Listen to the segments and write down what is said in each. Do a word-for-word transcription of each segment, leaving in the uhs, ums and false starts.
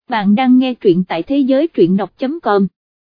bạn đang nghe truyện tại thế giới truyện đọc chấm com.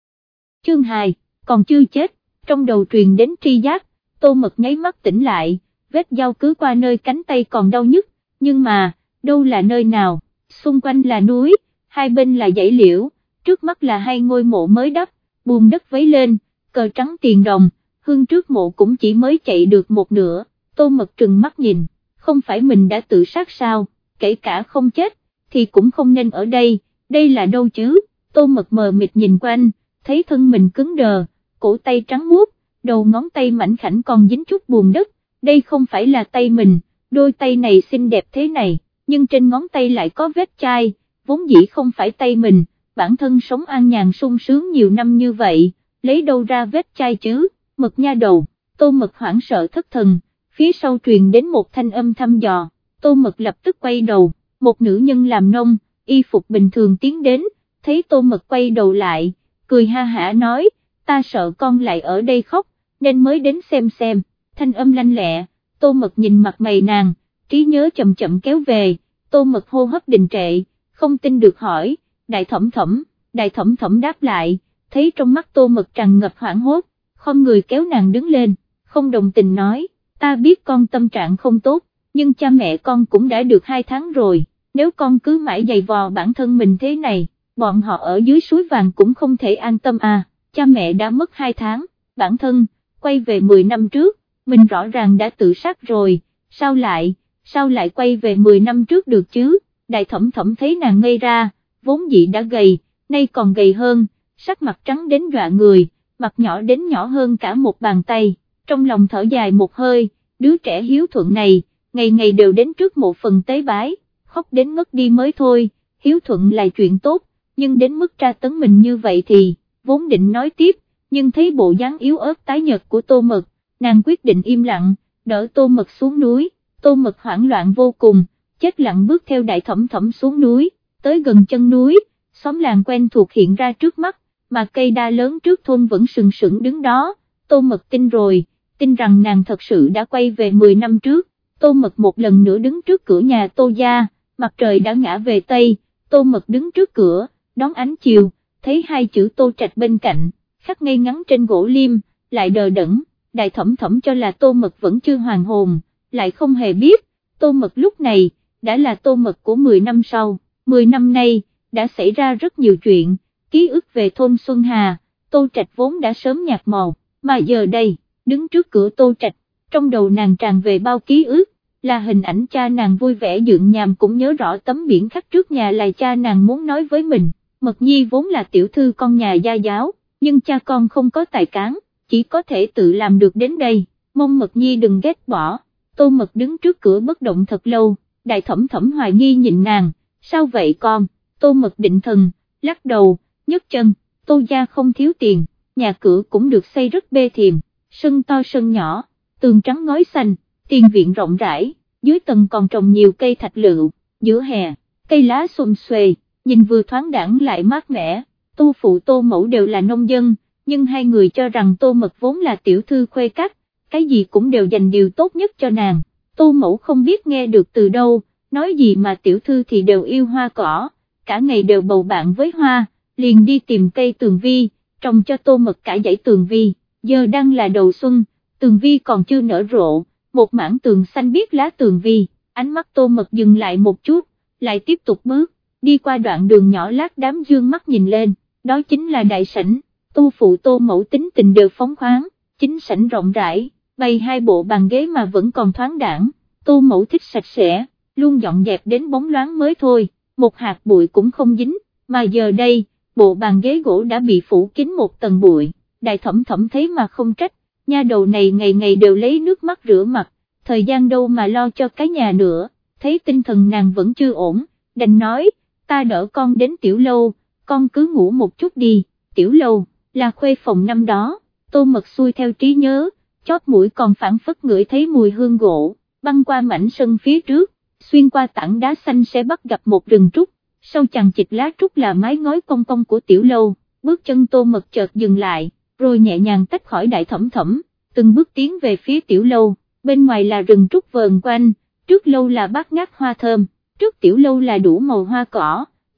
Chương hai, còn chưa chết, trong đầu truyền đến tri giác, Tô Mật nháy mắt tỉnh lại, vết dao cứ qua nơi cánh tay còn đau nhức, nhưng mà, đâu là nơi nào, xung quanh là núi, hai bên là dãy liễu, trước mắt là hai ngôi mộ mới đắp, buông đất vấy lên, cờ trắng tiền đồng, hương trước mộ cũng chỉ mới chạy được một nửa, Tô Mật trừng mắt nhìn, không phải mình đã tự sát sao, kể cả không chết, thì cũng không nên ở đây, đây là đâu chứ, Tô Mật mờ mịt nhìn quanh, thấy thân mình cứng đờ, cổ tay trắng muốt, đầu ngón tay mảnh khảnh còn dính chút bùn đất, đây không phải là tay mình, đôi tay này xinh đẹp thế này, nhưng trên ngón tay lại có vết chai, vốn dĩ không phải tay mình, bản thân sống an nhàn sung sướng nhiều năm như vậy, lấy đâu ra vết chai chứ, Mật nha đầu, Tô Mật hoảng sợ thất thần, phía sau truyền đến một thanh âm thăm dò, Tô Mật lập tức quay đầu, một nữ nhân làm nông, y phục bình thường tiến đến, thấy Tô Mật quay đầu lại, cười ha hả nói, ta sợ con lại ở đây khóc, nên mới đến xem xem, thanh âm lanh lẹ, Tô Mật nhìn mặt mày nàng, trí nhớ chậm chậm kéo về, Tô Mật hô hấp đình trệ, không tin được hỏi, đại thẩm thẩm, đại thẩm thẩm đáp lại, thấy trong mắt Tô Mật tràn ngập hoảng hốt, không người kéo nàng đứng lên, không đồng tình nói, ta biết con tâm trạng không tốt, nhưng cha mẹ con cũng đã được hai tháng rồi, nếu con cứ mãi giày vò bản thân mình thế này, bọn họ ở dưới suối vàng cũng không thể an tâm à, cha mẹ đã mất hai tháng, bản thân, quay về mười năm trước, mình rõ ràng đã tự sát rồi, sao lại, sao lại quay về mười năm trước được chứ, đại thẩm thẩm thấy nàng ngây ra, vốn dĩ đã gầy, nay còn gầy hơn, sắc mặt trắng đến dọa người, mặt nhỏ đến nhỏ hơn cả một bàn tay, trong lòng thở dài một hơi, đứa trẻ hiếu thuận này, ngày ngày đều đến trước một phần tế bái, khóc đến ngất đi mới thôi, hiếu thuận là chuyện tốt, nhưng đến mức tra tấn mình như vậy thì, vốn định nói tiếp, nhưng thấy bộ dáng yếu ớt tái nhợt của Tô Mật, nàng quyết định im lặng, đỡ Tô Mật xuống núi, Tô Mật hoảng loạn vô cùng, chết lặng bước theo đại thẩm thẩm xuống núi, tới gần chân núi, xóm làng quen thuộc hiện ra trước mắt, mà cây đa lớn trước thôn vẫn sừng sững đứng đó, Tô Mật tin rồi, tin rằng nàng thật sự đã quay về mười năm trước, Tô Mật một lần nữa đứng trước cửa nhà Tô gia, mặt trời đã ngã về Tây, Tô Mật đứng trước cửa, đón ánh chiều, thấy hai chữ Tô Trạch bên cạnh, khắc ngay ngắn trên gỗ liêm, lại đờ đẫn, đại thẩm thẩm cho là Tô Mật vẫn chưa hoàn hồn, lại không hề biết, Tô Mật lúc này, đã là Tô Mật của mười năm sau, mười năm nay, đã xảy ra rất nhiều chuyện, ký ức về thôn Xuân Hà, Tô Trạch vốn đã sớm nhạt màu, mà giờ đây, đứng trước cửa Tô Trạch, trong đầu nàng tràn về bao ký ức, là hình ảnh cha nàng vui vẻ dựng nhàm cũng nhớ rõ tấm biển khắc trước nhà là cha nàng muốn nói với mình, Mật Nhi vốn là tiểu thư con nhà gia giáo, nhưng cha con không có tài cán, chỉ có thể tự làm được đến đây, mong Mật Nhi đừng ghét bỏ, Tô Mật đứng trước cửa bất động thật lâu, đại thẩm thẩm hoài nghi nhìn nàng, sao vậy con, Tô Mật định thần, lắc đầu, nhấc chân, Tô gia không thiếu tiền, nhà cửa cũng được xây rất bê thiềm, sân to sân nhỏ, tường trắng ngói xanh, tiền viện rộng rãi, dưới tầng còn trồng nhiều cây thạch lựu, giữa hè, cây lá xum xuê, nhìn vừa thoáng đãng lại mát mẻ, Tô phụ Tô mẫu đều là nông dân, nhưng hai người cho rằng Tô Mật vốn là tiểu thư khuê các, cái gì cũng đều dành điều tốt nhất cho nàng, Tô mẫu không biết nghe được từ đâu, nói gì mà tiểu thư thì đều yêu hoa cỏ, cả ngày đều bầu bạn với hoa, liền đi tìm cây tường vi, trồng cho Tô Mật cả dãy tường vi, giờ đang là đầu xuân, tường vi còn chưa nở rộ, một mảng tường xanh biếc lá tường vi, ánh mắt Tô Mật dừng lại một chút, lại tiếp tục bước, đi qua đoạn đường nhỏ lát đám dương mắt nhìn lên, đó chính là đại sảnh, Tô phụ Tô mẫu tính tình đều phóng khoáng, chính sảnh rộng rãi, bày hai bộ bàn ghế mà vẫn còn thoáng đãng, Tô mẫu thích sạch sẽ, luôn dọn dẹp đến bóng loáng mới thôi, một hạt bụi cũng không dính, mà giờ đây, bộ bàn ghế gỗ đã bị phủ kín một tầng bụi, đại thẩm thẩm thấy mà không trách, nha đầu này ngày ngày đều lấy nước mắt rửa mặt, thời gian đâu mà lo cho cái nhà nữa, thấy tinh thần nàng vẫn chưa ổn, đành nói, ta đỡ con đến tiểu lâu, con cứ ngủ một chút đi, tiểu lâu, là khuê phòng năm đó, Tô Mật xuôi theo trí nhớ, chót mũi còn phản phất ngửi thấy mùi hương gỗ, băng qua mảnh sân phía trước, xuyên qua tảng đá xanh sẽ bắt gặp một rừng trúc, sau chằng chịt lá trúc là mái ngói cong cong của tiểu lâu, bước chân Tô Mật chợt dừng lại, rồi nhẹ nhàng tách khỏi đại thẩm thẩm, từng bước tiến về phía tiểu lâu, bên ngoài là rừng trúc vờn quanh, trước lâu là bát ngát hoa thơm, trước tiểu lâu là đủ màu hoa cỏ,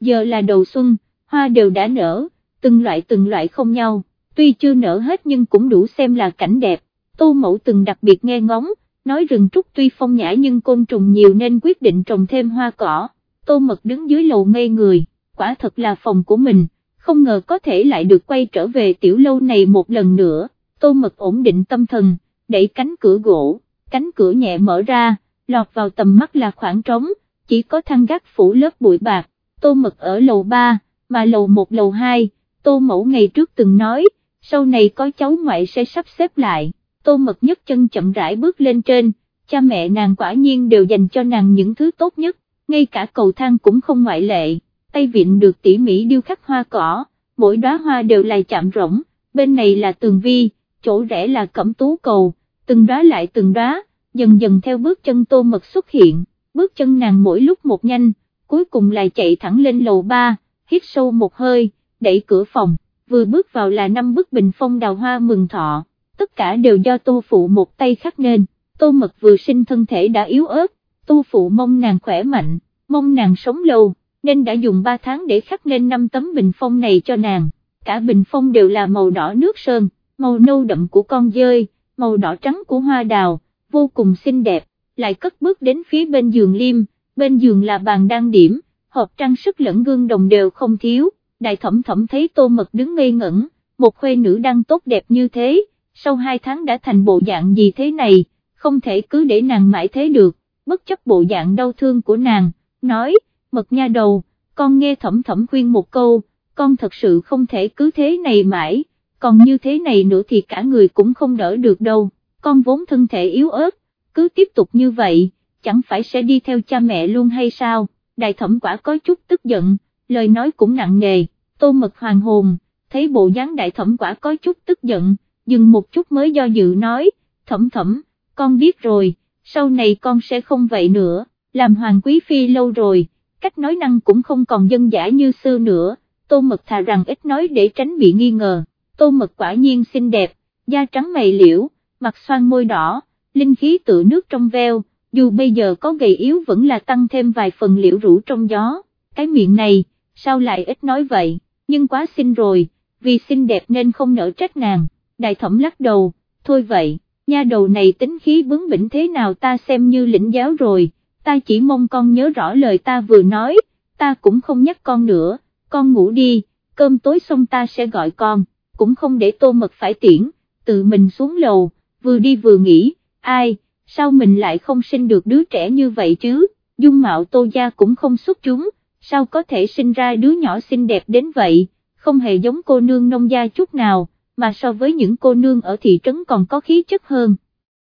giờ là đầu xuân, hoa đều đã nở, từng loại từng loại không nhau, tuy chưa nở hết nhưng cũng đủ xem là cảnh đẹp. Tô Mẫu từng đặc biệt nghe ngóng, nói rừng trúc tuy phong nhã nhưng côn trùng nhiều nên quyết định trồng thêm hoa cỏ. Tô Mật đứng dưới lầu ngây người, quả thật là phòng của mình, không ngờ có thể lại được quay trở về tiểu lâu này một lần nữa. Tô Mật ổn định tâm thần, đẩy cánh cửa gỗ, cánh cửa nhẹ mở ra, lọt vào tầm mắt là khoảng trống, chỉ có thang gác phủ lớp bụi bạc. Tô Mật ở lầu ba, mà lầu một lầu hai, Tô Mẫu ngày trước từng nói, sau này có cháu ngoại sẽ sắp xếp lại. Tô Mật nhấc chân chậm rãi bước lên trên, cha mẹ nàng quả nhiên đều dành cho nàng những thứ tốt nhất, ngay cả cầu thang cũng không ngoại lệ, tay vịn được tỉ mỉ điêu khắc hoa cỏ, mỗi đóa hoa đều là chạm rỗng, bên này là tường vi, chỗ rẽ là cẩm tú cầu, từng đóa lại từng đóa, dần dần theo bước chân Tô Mật xuất hiện, bước chân nàng mỗi lúc một nhanh, cuối cùng lại chạy thẳng lên lầu ba, hít sâu một hơi, đẩy cửa phòng, vừa bước vào là năm bức bình phong đào hoa mừng thọ, tất cả đều do Tô Phụ một tay khắc nên. Tô Mật vừa sinh thân thể đã yếu ớt, Tô Phụ mong nàng khỏe mạnh, mong nàng sống lâu, nên đã dùng ba tháng để khắc nên năm tấm bình phong này cho nàng, cả bình phong đều là màu đỏ nước sơn, màu nâu đậm của con dơi, màu đỏ trắng của hoa đào, vô cùng xinh đẹp. Lại cất bước đến phía bên giường Liêm, bên giường là bàn đăng điểm, hộp trang sức lẫn gương đồng đều không thiếu. Đại Thẩm Thẩm thấy Tô Mật đứng ngây ngẩn, một khuê nữ đang tốt đẹp như thế, sau hai tháng đã thành bộ dạng gì thế này, không thể cứ để nàng mãi thế được, bất chấp bộ dạng đau thương của nàng, nói, Mật nha đầu, con nghe Thẩm Thẩm khuyên một câu, con thật sự không thể cứ thế này mãi, còn như thế này nữa thì cả người cũng không đỡ được đâu, con vốn thân thể yếu ớt, cứ tiếp tục như vậy, chẳng phải sẽ đi theo cha mẹ luôn hay sao? Đại Thẩm quả có chút tức giận, lời nói cũng nặng nề. Tô Mật hoàn hồn, thấy bộ dáng Đại Thẩm quả có chút tức giận, dừng một chút mới do dự nói, Thẩm Thẩm, con biết rồi, sau này con sẽ không vậy nữa, làm hoàng quý phi lâu rồi, cách nói năng cũng không còn dân dã như xưa nữa. Tô Mật thà rằng ít nói để tránh bị nghi ngờ. Tô Mật quả nhiên xinh đẹp, da trắng mày liễu, mặt xoan môi đỏ, linh khí tựa nước trong veo, dù bây giờ có gầy yếu vẫn là tăng thêm vài phần liễu rũ trong gió. Cái miệng này, sao lại ít nói vậy, nhưng quá xinh rồi, vì xinh đẹp nên không nỡ trách nàng. Đại Thẩm lắc đầu, thôi vậy, nha đầu này tính khí bướng bỉnh thế nào ta xem như lĩnh giáo rồi, ta chỉ mong con nhớ rõ lời ta vừa nói, ta cũng không nhắc con nữa, con ngủ đi, cơm tối xong ta sẽ gọi con, cũng không để Tô Mật phải tiễn, tự mình xuống lầu, vừa đi vừa nghĩ, ai, sao mình lại không sinh được đứa trẻ như vậy chứ, dung mạo Tô gia cũng không xuất chúng, sao có thể sinh ra đứa nhỏ xinh đẹp đến vậy, không hề giống cô nương nông gia chút nào, mà so với những cô nương ở thị trấn còn có khí chất hơn.